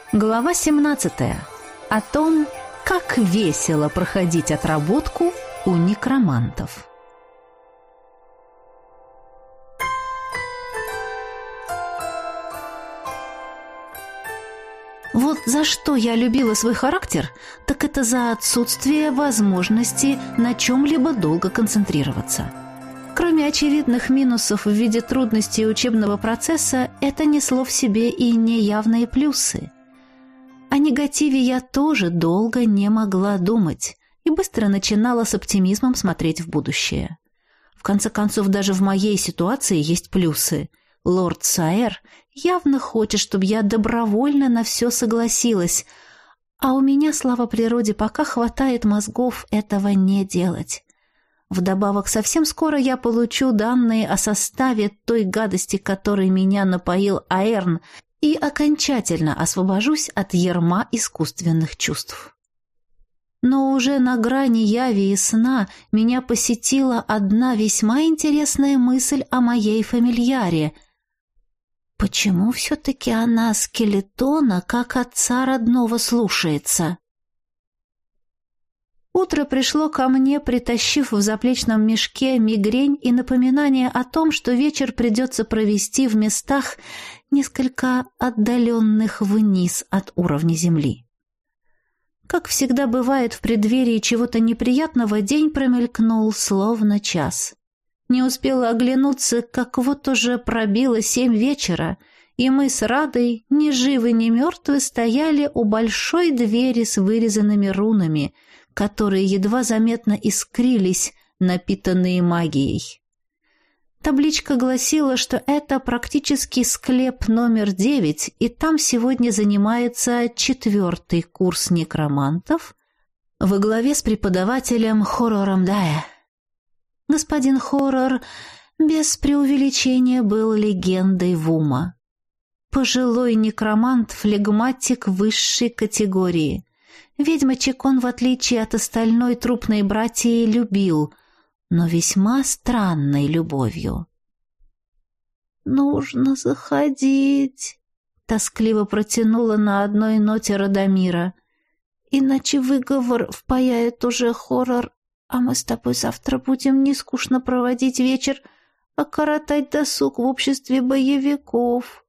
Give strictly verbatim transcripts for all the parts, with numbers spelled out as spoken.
Глава семнадцатая. О том, как весело проходить отработку у некромантов. Вот за что я любила свой характер, так это за отсутствие возможности на чем-либо долго концентрироваться. Кроме очевидных минусов в виде трудностей учебного процесса, это несло в себе и неявные плюсы. О негативе я тоже долго не могла думать и быстро начинала с оптимизмом смотреть в будущее. В конце концов, даже в моей ситуации есть плюсы. Лорд Саэр явно хочет, чтобы я добровольно на все согласилась, а у меня, слава природе, пока хватает мозгов этого не делать. Вдобавок, совсем скоро я получу данные о составе той гадости, которой меня напоил Аэрн, и окончательно освобожусь от ярма искусственных чувств. Но уже на грани яви и сна меня посетила одна весьма интересная мысль о моей фамильяре. Почему все-таки она скелетона, как отца родного, слушается? Утро пришло ко мне, притащив в заплечном мешке мигрень и напоминание о том, что вечер придется провести в местах, несколько отдаленных вниз от уровня земли. Как всегда бывает в преддверии чего-то неприятного, день промелькнул словно час. Не успела оглянуться, как вот уже пробило семь вечера, и мы с Радой, ни живы, ни мертвы, стояли у большой двери с вырезанными рунами, которые едва заметно искрились, напитанные магией. Табличка гласила, что это практически склеп номер девять, и там сегодня занимается четвертый курс некромантов во главе с преподавателем Хоррором Дая. Господин Хоррор без преувеличения был легендой Вума. Пожилой некромант-флегматик высшей категории. Ведьмочек он, в отличие от остальной трупной братьи, любил, но весьма странной любовью. «Нужно заходить», — тоскливо протянула на одной ноте Радомира. «Иначе выговор впаяет уже Хоррор, а мы с тобой завтра будем не скучно проводить вечер, а коротать досуг в обществе боевиков».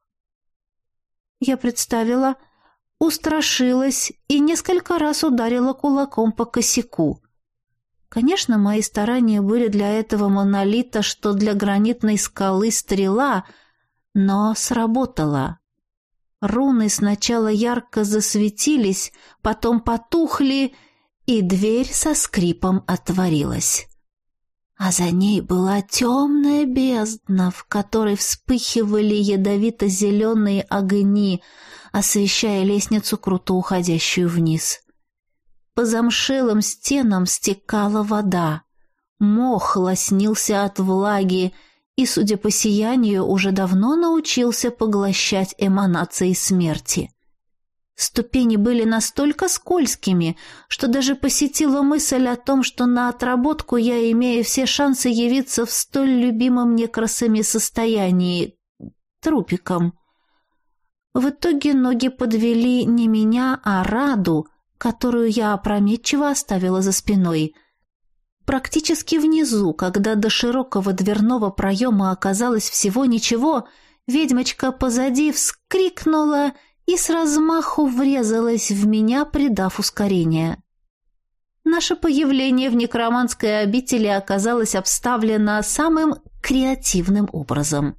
Я представила, устрашилась и несколько раз ударила кулаком по косяку. Конечно, мои старания были для этого монолита, что для гранитной скалы стрела, но сработало. Руны сначала ярко засветились, потом потухли, и дверь со скрипом отворилась. А за ней была темная бездна, в которой вспыхивали ядовито-зеленые огни, освещая лестницу, круто уходящую вниз. По замшелым стенам стекала вода. Мох лоснился от влаги и, судя по сиянию, уже давно научился поглощать эманации смерти. Ступени были настолько скользкими, что даже посетила мысль о том, что на отработку я имею все шансы явиться в столь любимом некрасами состоянии — трупиком. В итоге ноги подвели не меня, а Раду, которую я опрометчиво оставила за спиной. Практически внизу, когда до широкого дверного проема оказалось всего ничего, ведьмочка позади вскрикнула и с размаху врезалась в меня, придав ускорение. Наше появление в некроманской обители оказалось обставлено самым креативным образом.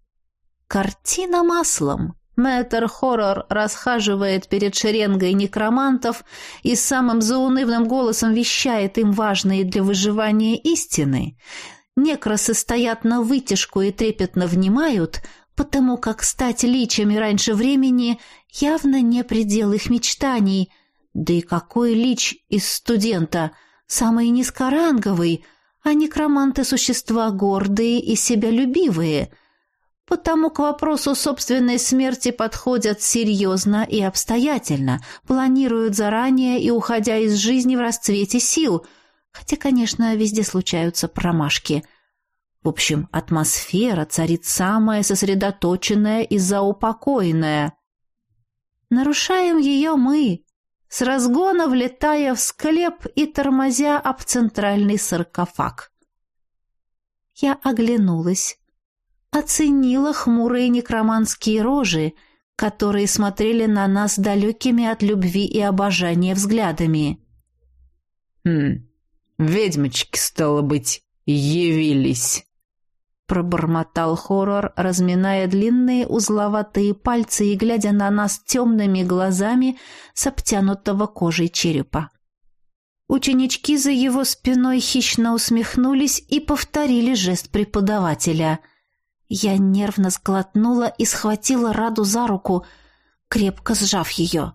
Картина маслом. Мэтр Хоррор расхаживает перед шеренгой некромантов и самым заунывным голосом вещает им важные для выживания истины. Некросы стоят на вытяжку и трепетно внимают, потому как стать личами раньше времени явно не предел их мечтаний. Да и какой лич из студента? Самый низкоранговый, а некроманты — существа гордые и себялюбивые. Потому к вопросу собственной смерти подходят серьезно и обстоятельно, планируют заранее и уходя из жизни в расцвете сил, хотя, конечно, везде случаются промашки. В общем, атмосфера царит самая сосредоточенная и заупокоенная. Нарушаем ее мы, с разгона влетая в склеп и тормозя об центральный саркофаг. Я оглянулась, оценила хмурые некроманские рожи, которые смотрели на нас далекими от любви и обожания взглядами. «Хм, ведьмочки, стало быть, явились», — пробормотал Хоррор, разминая длинные узловатые пальцы и глядя на нас темными глазами с обтянутого кожей черепа. Ученички за его спиной хищно усмехнулись и повторили жест преподавателя. Я нервно сглотнула и схватила Раду за руку, крепко сжав ее.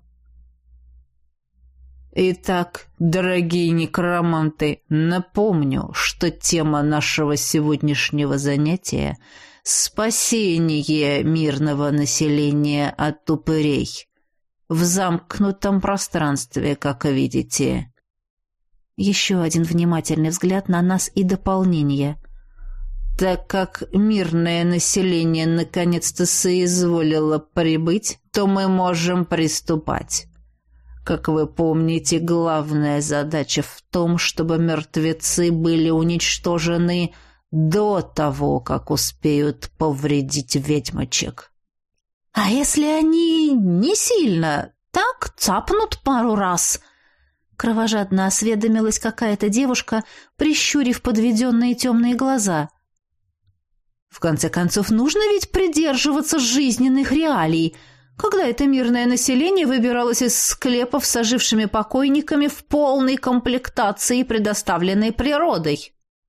«Итак, дорогие некроманты, напомню, что тема нашего сегодняшнего занятия — спасение мирного населения от упырей. В замкнутом пространстве, как видите». Еще один внимательный взгляд на нас и дополнение. «Так как мирное население наконец-то соизволило прибыть, то мы можем приступать. Как вы помните, главная задача в том, чтобы мертвецы были уничтожены до того, как успеют повредить ведьмочек». «А если они не сильно, так цапнут пару раз?» Кровожадно осведомилась какая-то девушка, прищурив подведенные темные глаза. «В конце концов, нужно ведь придерживаться жизненных реалий, когда это мирное население выбиралось из склепов с ожившими покойниками в полной комплектации, предоставленной природой».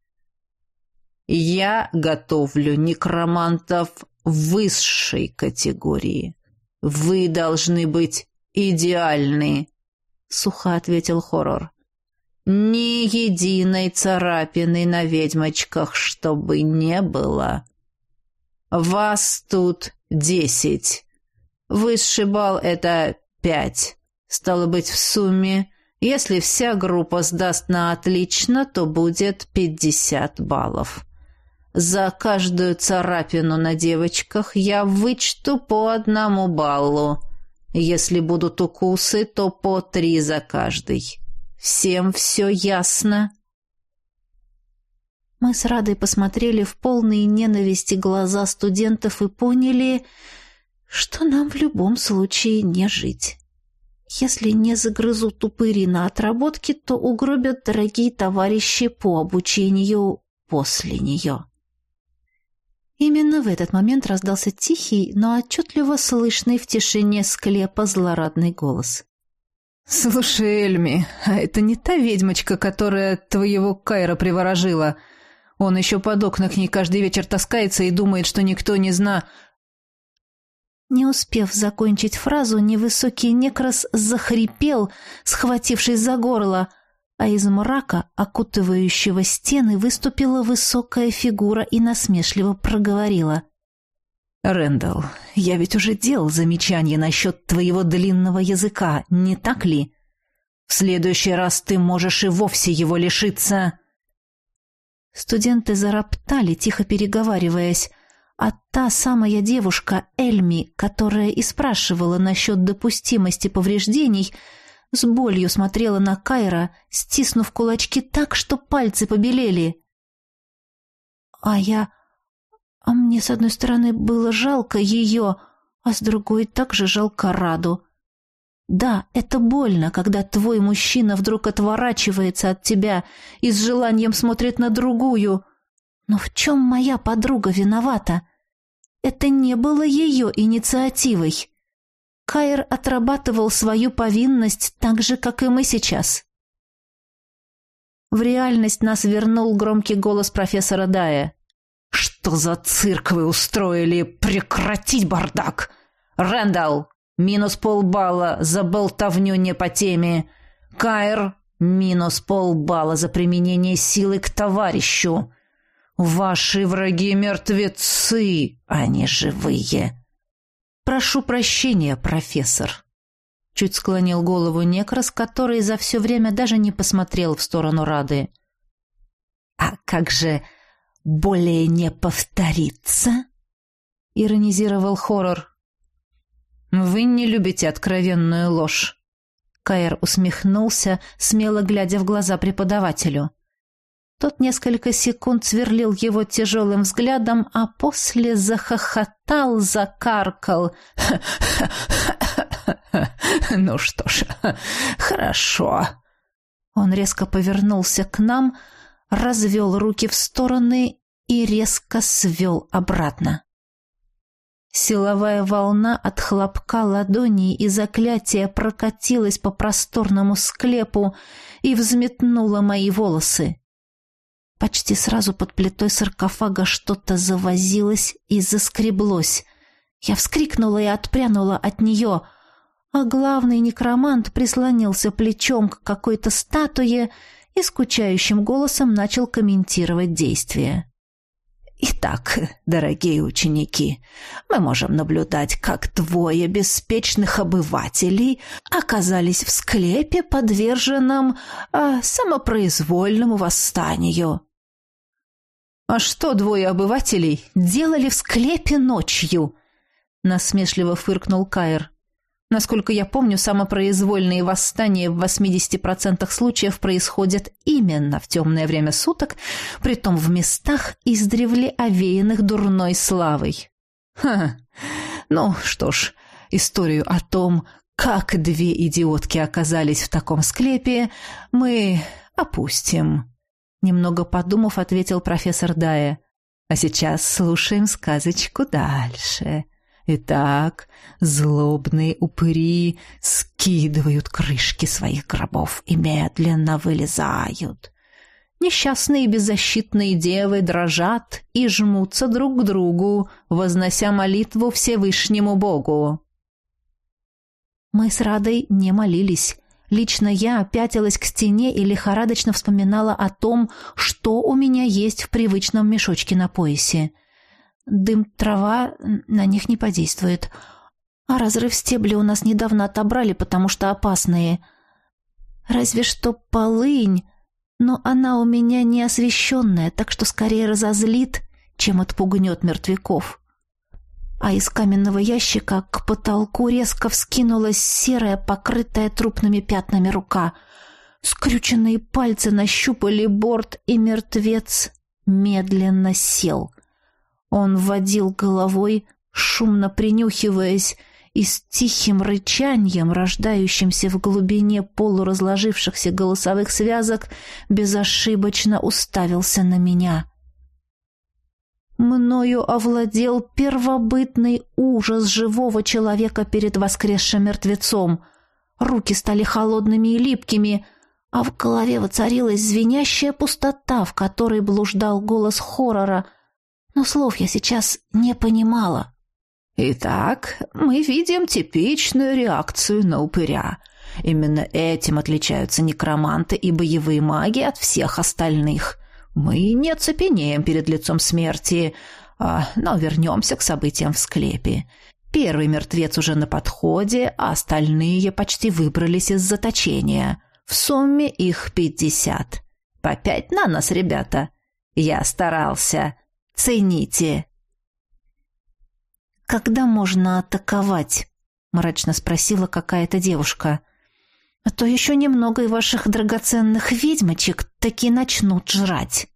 «Я готовлю некромантов высшей категории. Вы должны быть идеальны», — сухо ответил Хоррор. «Ни единой царапины на ведьмочках, чтобы не было. Вас тут десять. Высший балл — это пять. Стало быть, в сумме, если вся группа сдаст на отлично, то будет пятьдесят баллов. За каждую царапину на девочках я вычту по одному баллу. Если будут укусы, то по три за каждый. Всем все ясно?» Мы с Радой посмотрели в полные ненависти глаза студентов и поняли, что нам в любом случае не жить. Если не загрызут упыри на отработке, то угробят дорогие товарищи по обучению после нее. Именно в этот момент раздался тихий, но отчетливо слышный в тишине склепа злорадный голос. «Слушай, Эльми, а это не та ведьмочка, которая твоего Кайра приворожила? Он еще под окна к ней каждый вечер таскается и думает, что никто не зна...» Не успев закончить фразу, невысокий некрас захрипел, схватившись за горло, а из мрака, окутывающего стены, выступила высокая фигура и насмешливо проговорила. «Рэндалл, я ведь уже делал замечание насчет твоего длинного языка, не так ли? В следующий раз ты можешь и вовсе его лишиться». Студенты зароптали, тихо переговариваясь, а та самая девушка, Эльми, которая и спрашивала насчет допустимости повреждений, с болью смотрела на Кайра, стиснув кулачки так, что пальцы побелели. А я... А мне, с одной стороны, было жалко ее, а с другой также жалко Раду. Да, это больно, когда твой мужчина вдруг отворачивается от тебя и с желанием смотрит на другую. Но в чем моя подруга виновата? Это не было ее инициативой. Кайр отрабатывал свою повинность так же, как и мы сейчас. В реальность нас вернул громкий голос профессора Дая. «Что за цирк вы устроили? Прекратить бардак! Рэндалл, минус полбалла за болтовню не по теме. Кайр, минус полбалла за применение силы к товарищу. Ваши враги мертвецы, а не живые». «Прошу прощения, профессор», — чуть склонил голову некрас, который за все время даже не посмотрел в сторону Рады. «А как же более не повторится?» — иронизировал Хоррор. «Вы не любите откровенную ложь». Каэр усмехнулся, смело глядя в глаза преподавателю. Тот несколько секунд сверлил его тяжелым взглядом, а после захохотал, закаркал. «Ну что ж, хорошо». Он резко повернулся к нам, развел руки в стороны и резко свел обратно. Силовая волна от хлопка ладоней и заклятия прокатилась по просторному склепу и взметнула мои волосы. Почти сразу под плитой саркофага что-то завозилось и заскреблось. Я вскрикнула и отпрянула от нее, а главный некромант прислонился плечом к какой-то статуе и скучающим голосом начал комментировать действия. «Итак, дорогие ученики, мы можем наблюдать, как двое беспечных обывателей оказались в склепе, подверженном а, самопроизвольному восстанию». «А что двое обывателей делали в склепе ночью?» — насмешливо фыркнул Каэр. «Насколько я помню, самопроизвольные восстания в восьмидесяти процентах случаев происходят именно в темное время суток, притом в местах, издревле овеянных дурной славой». «Ха! Ну что ж, историю о том, как две идиотки оказались в таком склепе, мы опустим». Немного подумав, ответил профессор Дая. «А сейчас слушаем сказочку дальше». Итак, злобные упыри скидывают крышки своих гробов и медленно вылезают. Несчастные беззащитные девы дрожат и жмутся друг к другу, вознося молитву Всевышнему Богу. Мы с Радой не молились. Лично я пятилась к стене и лихорадочно вспоминала о том, что у меня есть в привычном мешочке на поясе. Дым, трава на них не подействует. А разрыв стебля у нас недавно отобрали, потому что опасные. Разве что полынь, но она у меня не освещенная, так что скорее разозлит, чем отпугнет мертвяков. А из каменного ящика к потолку резко вскинулась серая, покрытая трупными пятнами рука. Скрюченные пальцы нащупали борт, и мертвец медленно сел. Он водил головой, шумно принюхиваясь, и с тихим рычанием, рождающимся в глубине полуразложившихся голосовых связок, безошибочно уставился на меня. Мною овладел первобытный ужас живого человека перед воскресшим мертвецом. Руки стали холодными и липкими, а в голове воцарилась звенящая пустота, в которой блуждал голос хоррора, но слов я сейчас не понимала. «Итак, мы видим типичную реакцию на упыря. Именно этим отличаются некроманты и боевые маги от всех остальных. Мы не цепенеем перед лицом смерти, а, но вернемся к событиям в склепе. Первый мертвец уже на подходе, а остальные почти выбрались из заточения. В сумме их пятьдесят. По пять на нас, ребята. Я старался. Цените». «Когда можно атаковать?» — мрачно спросила какая-то девушка. «А то еще немного и ваших драгоценных ведьмочек таки начнут жрать».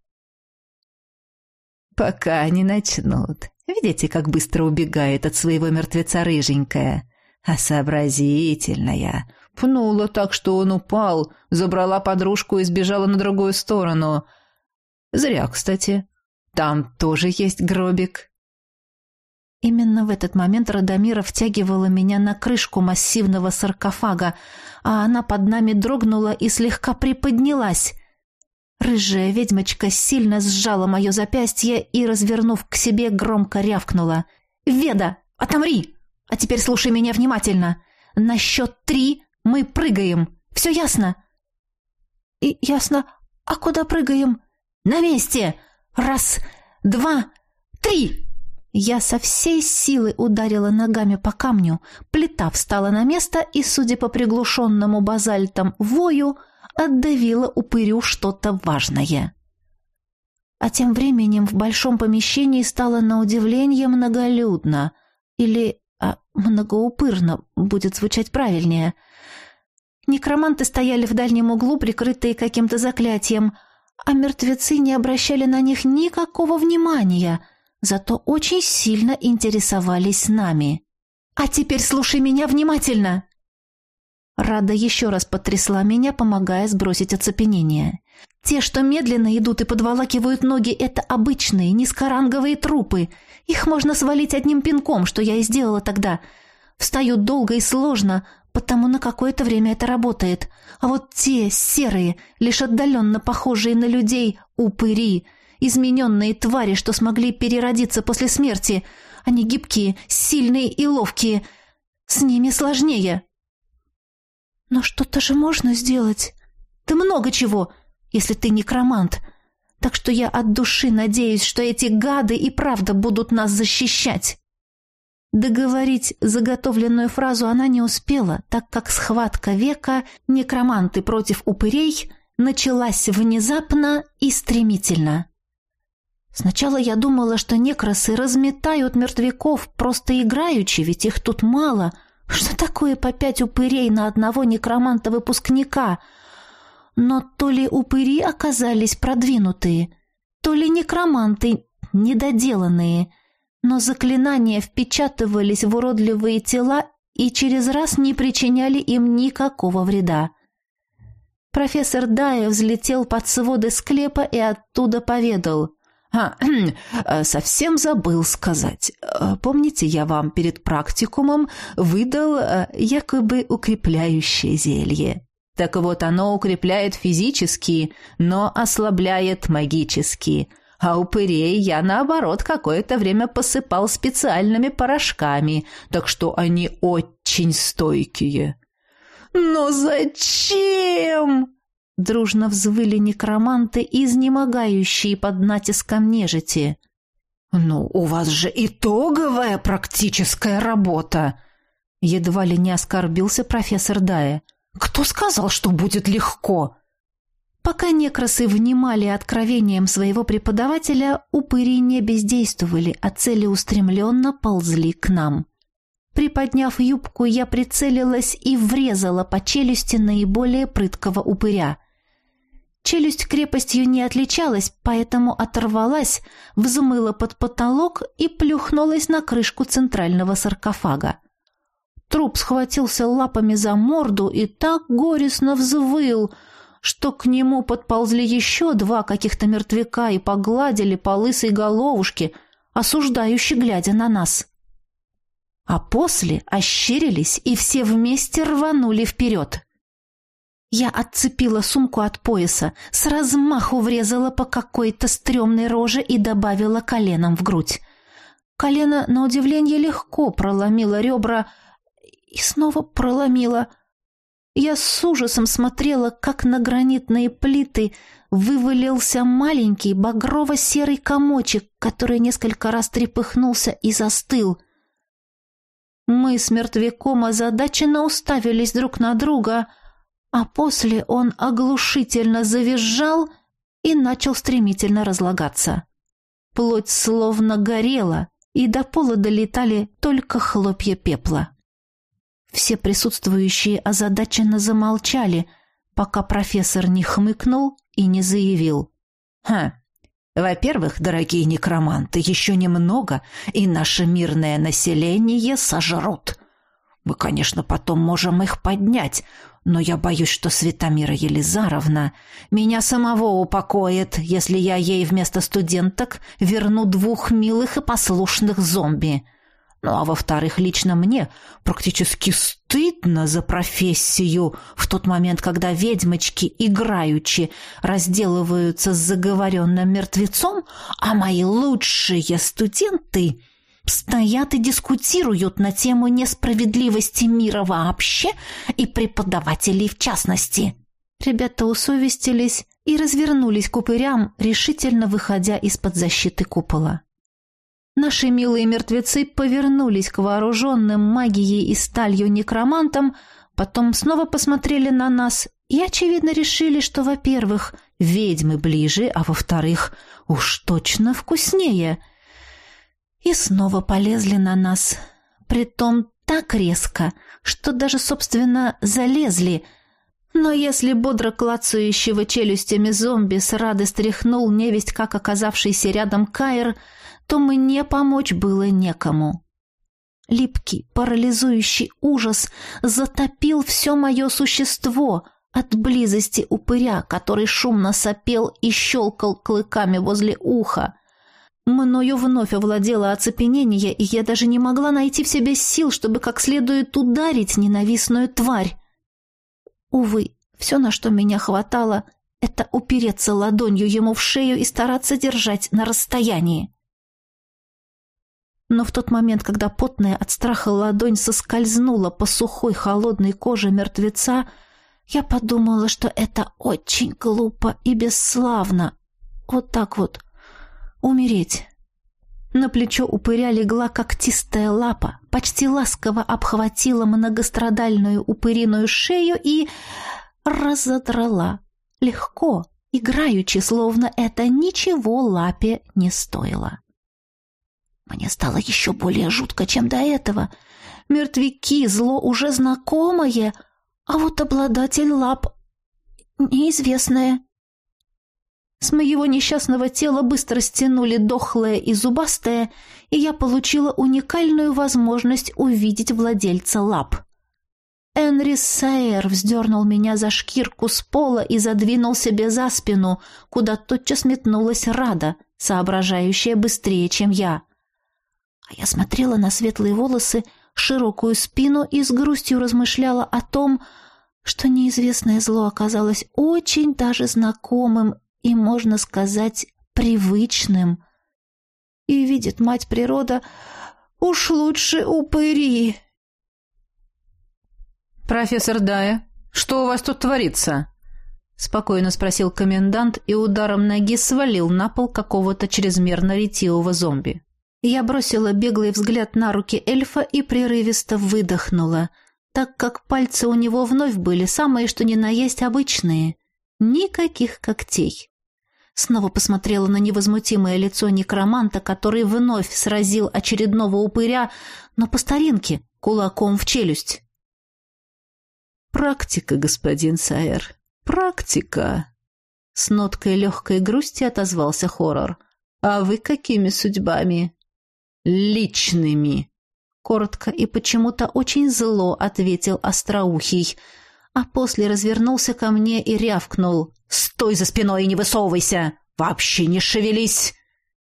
«Пока не начнут. Видите, как быстро убегает от своего мертвеца рыженькая? А сообразительная. Пнула так, что он упал, забрала подружку и сбежала на другую сторону. Зря, кстати. Там тоже есть гробик». Именно в этот момент Радомира втягивала меня на крышку массивного саркофага, а она под нами дрогнула и слегка приподнялась. Рыжая ведьмочка сильно сжала мое запястье и, развернув к себе, громко рявкнула. «Веда, отомри! А теперь слушай меня внимательно. На счет три мы прыгаем. Все ясно?» «И ясно. А куда прыгаем?» «На месте! Раз, два, три!» Я со всей силы ударила ногами по камню, плита встала на место и, судя по приглушенному базальтам вою, отдавила упырю что-то важное. А тем временем в большом помещении стало на удивление многолюдно. Или а многоупырно будет звучать правильнее. Некроманты стояли в дальнем углу, прикрытые каким-то заклятием, а мертвецы не обращали на них никакого внимания, зато очень сильно интересовались нами. «А теперь слушай меня внимательно!» Рада еще раз потрясла меня, помогая сбросить оцепенение. «Те, что медленно идут и подволакивают ноги, это обычные, низкоранговые трупы. Их можно свалить одним пинком, что я и сделала тогда. Встают долго и сложно, потому на какое-то время это работает. А вот те, серые, лишь отдаленно похожие на людей, упыри, измененные твари, что смогли переродиться после смерти, они гибкие, сильные и ловкие. С ними сложнее». «Но что-то же можно сделать?» «Да много чего, если ты некромант. Так что я от души надеюсь, что эти гады и правда будут нас защищать». Договорить заготовленную фразу она не успела, так как схватка века некроманты против упырей началась внезапно и стремительно. Сначала я думала, что некросы разметают мертвяков просто играючи, ведь их тут мало. Что такое по пять упырей на одного некроманта-выпускника? Но то ли упыри оказались продвинутые, то ли некроманты недоделанные, но заклинания впечатывались в уродливые тела и через раз не причиняли им никакого вреда. Профессор Дайа взлетел под своды склепа и оттуда поведал: «А, совсем забыл сказать. Помните, я вам перед практикумом выдал якобы укрепляющее зелье? Так вот, оно укрепляет физически, но ослабляет магически. А упырей я, наоборот, какое-то время посыпал специальными порошками, так что они очень стойкие». «Но зачем?» Дружно взвыли некроманты, изнемогающие под натиском нежити. «Ну, у вас же итоговая практическая работа!» Едва ли не оскорбился профессор Дайа. «Кто сказал, что будет легко?» Пока некросы внимали откровениям своего преподавателя, упыри не бездействовали, а целеустремленно ползли к нам. Приподняв юбку, я прицелилась и врезала по челюсти наиболее прыткого упыря. Челюсть крепостью не отличалась, поэтому оторвалась, взмыла под потолок и плюхнулась на крышку центрального саркофага. Труп схватился лапами за морду и так горестно взвыл, что к нему подползли еще два каких-то мертвяка и погладили по лысой головушке, осуждающе глядя на нас. А после ощерились и все вместе рванули вперед. Я отцепила сумку от пояса, с размаху врезала по какой-то стрёмной роже и добавила коленом в грудь. Колено, на удивление, легко проломило ребра и снова проломило. Я с ужасом смотрела, как на гранитные плиты вывалился маленький багрово-серый комочек, который несколько раз трепыхнулся и застыл. Мы с мертвяком озадаченно уставились друг на друга, а после он оглушительно завизжал и начал стремительно разлагаться. Плоть словно горела, и до пола долетали только хлопья пепла. Все присутствующие озадаченно замолчали, пока профессор не хмыкнул и не заявил: «Ха, во-первых, дорогие некроманты, еще немного, и наше мирное население сожрут. Мы, конечно, потом можем их поднять, но я боюсь, что Светомира Елизаровна меня самого упокоит, если я ей вместо студенток верну двух милых и послушных зомби. Ну, а во-вторых, лично мне практически стыдно за профессию в тот момент, когда ведьмочки играючи разделываются с заговоренным мертвецом, а мои лучшие студенты стоят и дискутируют на тему несправедливости мира вообще и преподавателей в частности». Ребята усовестились и развернулись к упырям, решительно выходя из-под защиты купола. Наши милые мертвецы повернулись к вооруженным магией и сталью некромантам, потом снова посмотрели на нас и, очевидно, решили, что, во-первых, ведьмы ближе, а во-вторых, уж точно вкуснее. И снова полезли на нас, притом так резко, что даже, собственно, залезли. Но если бодро клацающего челюстями зомби с рады стряхнул невесть как оказавшийся рядом Каир, то мне помочь было некому. Липкий, парализующий ужас затопил все мое существо от близости упыря, который шумно сопел и щелкал клыками возле уха. Мною вновь овладело оцепенение, и я даже не могла найти в себе сил, чтобы как следует ударить ненавистную тварь. Увы, все, на что меня хватало, это упереться ладонью ему в шею и стараться держать на расстоянии. Но в тот момент, когда потная от страха ладонь соскользнула по сухой холодной коже мертвеца, я подумала, что это очень глупо и бесславно. Вот так вот умереть. На плечо упыря легла когтистая лапа, почти ласково обхватила многострадальную упыриную шею и разодрала. Легко, играючи, словно это ничего лапе не стоило. Мне стало еще более жутко, чем до этого. Мертвяки — зло уже знакомое, а вот обладатель лап — неизвестное. С моего несчастного тела быстро стянули дохлое и зубастое, и я получила уникальную возможность увидеть владельца лап. Энрис Саэр вздернул меня за шкирку с пола и задвинул себе за спину, куда тотчас метнулась Рада, соображающая быстрее, чем я. А я смотрела на светлые волосы, широкую спину и с грустью размышляла о том, что неизвестное зло оказалось очень даже знакомым и, можно сказать, привычным. И видит мать природа, уж лучше упыри. «Профессор Дая, что у вас тут творится?» — спокойно спросил комендант и ударом ноги свалил на пол какого-то чрезмерно ретивого зомби. Я бросила беглый взгляд на руки эльфа и прерывисто выдохнула, так как пальцы у него вновь были самые что ни на есть обычные. Никаких когтей. Снова посмотрела на невозмутимое лицо некроманта, который вновь сразил очередного упыря, но по старинке, кулаком в челюсть. «Практика, господин Саэр, практика!» С ноткой легкой грусти отозвался Хоррор. «А вы какими судьбами?» «Личными!» Коротко и почему-то очень зло ответил Остроухий, а после развернулся ко мне и рявкнул: «Стой за спиной и не высовывайся! Вообще не шевелись!»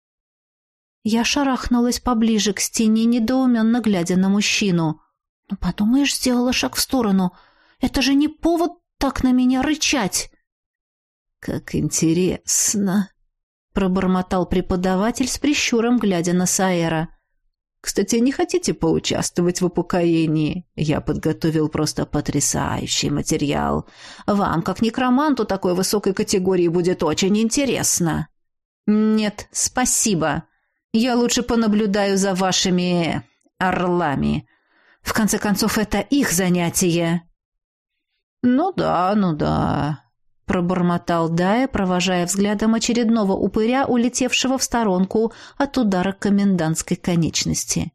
Я шарахнулась поближе к стене, недоуменно глядя на мужчину. «Ну, подумаешь, сделала шаг в сторону. Это же не повод так на меня рычать!» «Как интересно!» — пробормотал преподаватель с прищуром, глядя на Саэра. «Кстати, не хотите поучаствовать в упокоении? Я подготовил просто потрясающий материал. Вам, как некроманту такой высокой категории, будет очень интересно». «Нет, спасибо. Я лучше понаблюдаю за вашими орлами. В конце концов, это их занятие». «Ну да, ну да», — пробормотал Дая, провожая взглядом очередного упыря, улетевшего в сторонку от удара комендантской конечности.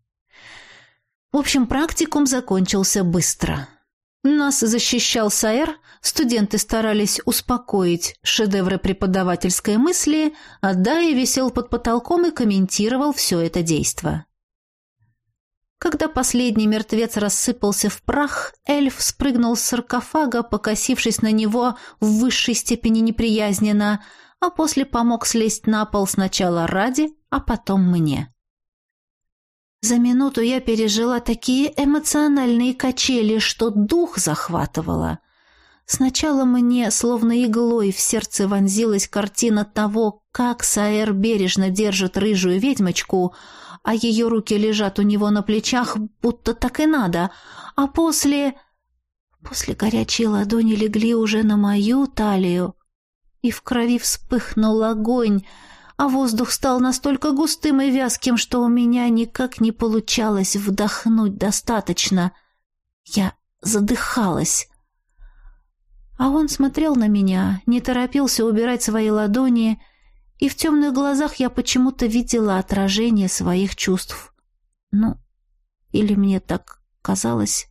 В общем, практикум закончился быстро. Нас защищал Саэр, студенты старались успокоить шедевры преподавательской мысли, а Дая висел под потолком и комментировал все это действо. Когда последний мертвец рассыпался в прах, эльф спрыгнул с саркофага, покосившись на него в высшей степени неприязненно, а после помог слезть на пол сначала Раде, а потом мне. За минуту я пережила такие эмоциональные качели, что дух захватывало. Сначала мне, словно иглой, в сердце вонзилась картина того, как Саэр бережно держит рыжую ведьмочку, а ее руки лежат у него на плечах, будто так и надо, а после... После горячие ладони легли уже на мою талию, и в крови вспыхнул огонь, а воздух стал настолько густым и вязким, что у меня никак не получалось вдохнуть достаточно. Я задыхалась. А он смотрел на меня, не торопился убирать свои ладони, и в темных глазах я почему-то видела отражение своих чувств. Ну, Или мне так казалось?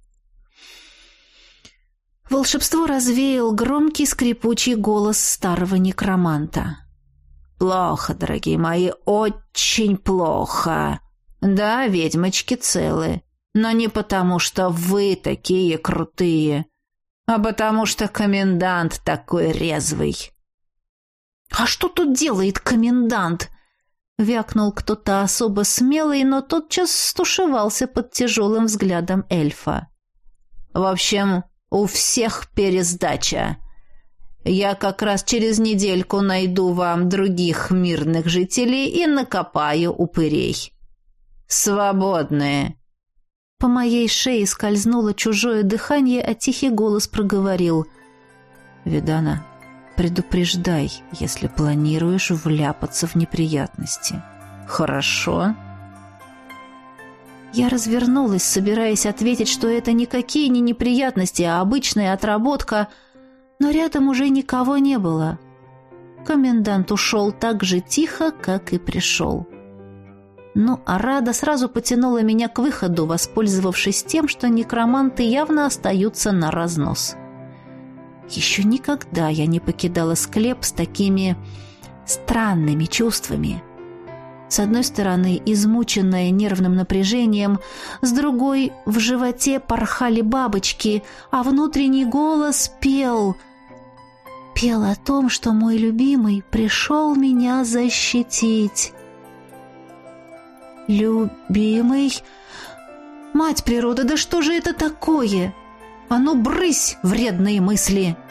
Волшебство развеял громкий скрипучий голос старого некроманта. «Плохо, дорогие мои, очень плохо. Да, ведьмочки целы, но не потому, что вы такие крутые, а потому что комендант такой резвый». «А что тут делает комендант?» — вякнул кто-то особо смелый, но тотчас стушевался под тяжелым взглядом эльфа. «В общем, у всех пересдача. Я как раз через недельку найду вам других мирных жителей и накопаю упырей. Свободные». По моей шее скользнуло чужое дыхание, а тихий голос проговорил: «Видана, предупреждай, если планируешь вляпаться в неприятности. Хорошо?» Я развернулась, собираясь ответить, что это никакие не неприятности, а обычная отработка, но рядом уже никого не было. Комендант ушел так же тихо, как и пришел. Ну, а Рада сразу потянула меня к выходу, воспользовавшись тем, что некроманты явно остаются на разнос. Еще никогда я не покидала склеп с такими странными чувствами. С одной стороны, измученная нервным напряжением, с другой — в животе порхали бабочки, а внутренний голос пел. Пел о том, что мой любимый пришел меня защитить. Любимый? Мать природа, да что же это такое? А ну, брысь, вредные мысли!